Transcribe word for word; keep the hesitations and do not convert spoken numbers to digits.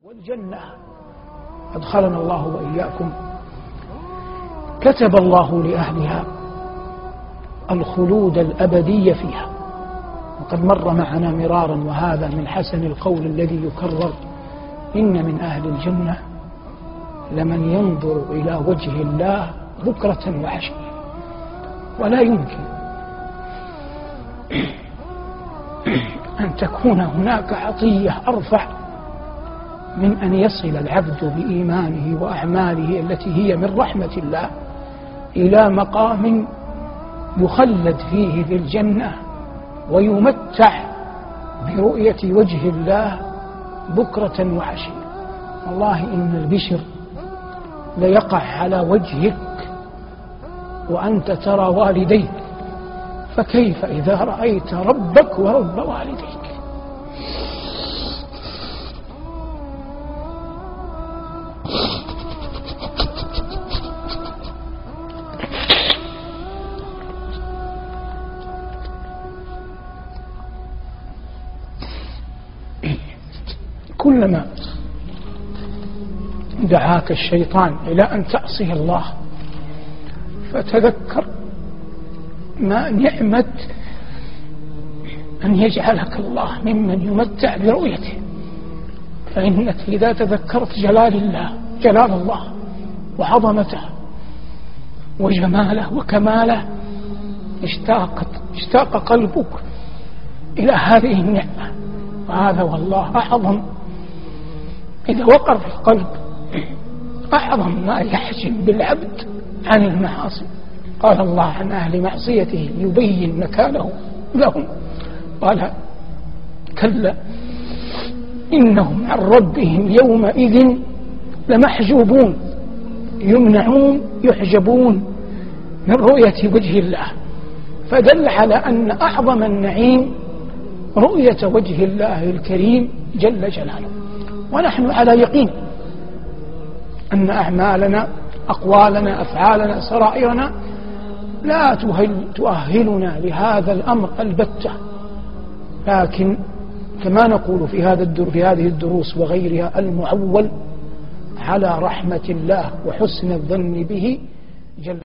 والجنة أدخلنا الله وإياكم كتب الله لأهلها الخلود الأبدي فيها. وقد مر معنا مرارا وهذا من حسن القول الذي يكرر: إن من أهل الجنة لمن ينظر إلى وجه الله بكرة وعشية. ولا يمكن أن تكون هناك عطية أرفع من أن يصل العبد بإيمانه وأعماله التي هي من رحمة الله إلى مقام يخلد فيه في الجنة ويمتع برؤية وجه الله بكرة وعشية. والله إن البشر ليقع على وجهك وأنت ترى والديك، فكيف إذا رأيت ربك ورب والديك؟ كلما دعاك الشيطان إلى أن تعصي الله فتذكر ما نعمة أن يجعلك الله ممن يمتع برؤيته، فإنك إذا تذكرت جلال الله جلال الله وعظمته وجماله وكماله اشتاقت اشتاق قلبك إلى هذه النعمة. وهذا والله أعظم إذا وقر في القلب، أعظم ما يحجب بالعبد عن المعاصي. قال الله عن أهل معصيته يبين نكاله لهم، قال: كلا إنهم عن ربهم يومئذ لمحجوبون، يمنعون يحجبون من رؤية وجه الله. فدل على أن أعظم النعيم رؤية وجه الله الكريم جل جلاله. ونحن على يقين أن أعمالنا أقوالنا أفعالنا سرائرنا لا تؤهلنا لهذا الأمر البتة، لكن كما نقول في هذا الدر في هذه الدروس وغيرها المعول على رحمة الله وحسن الظن به جل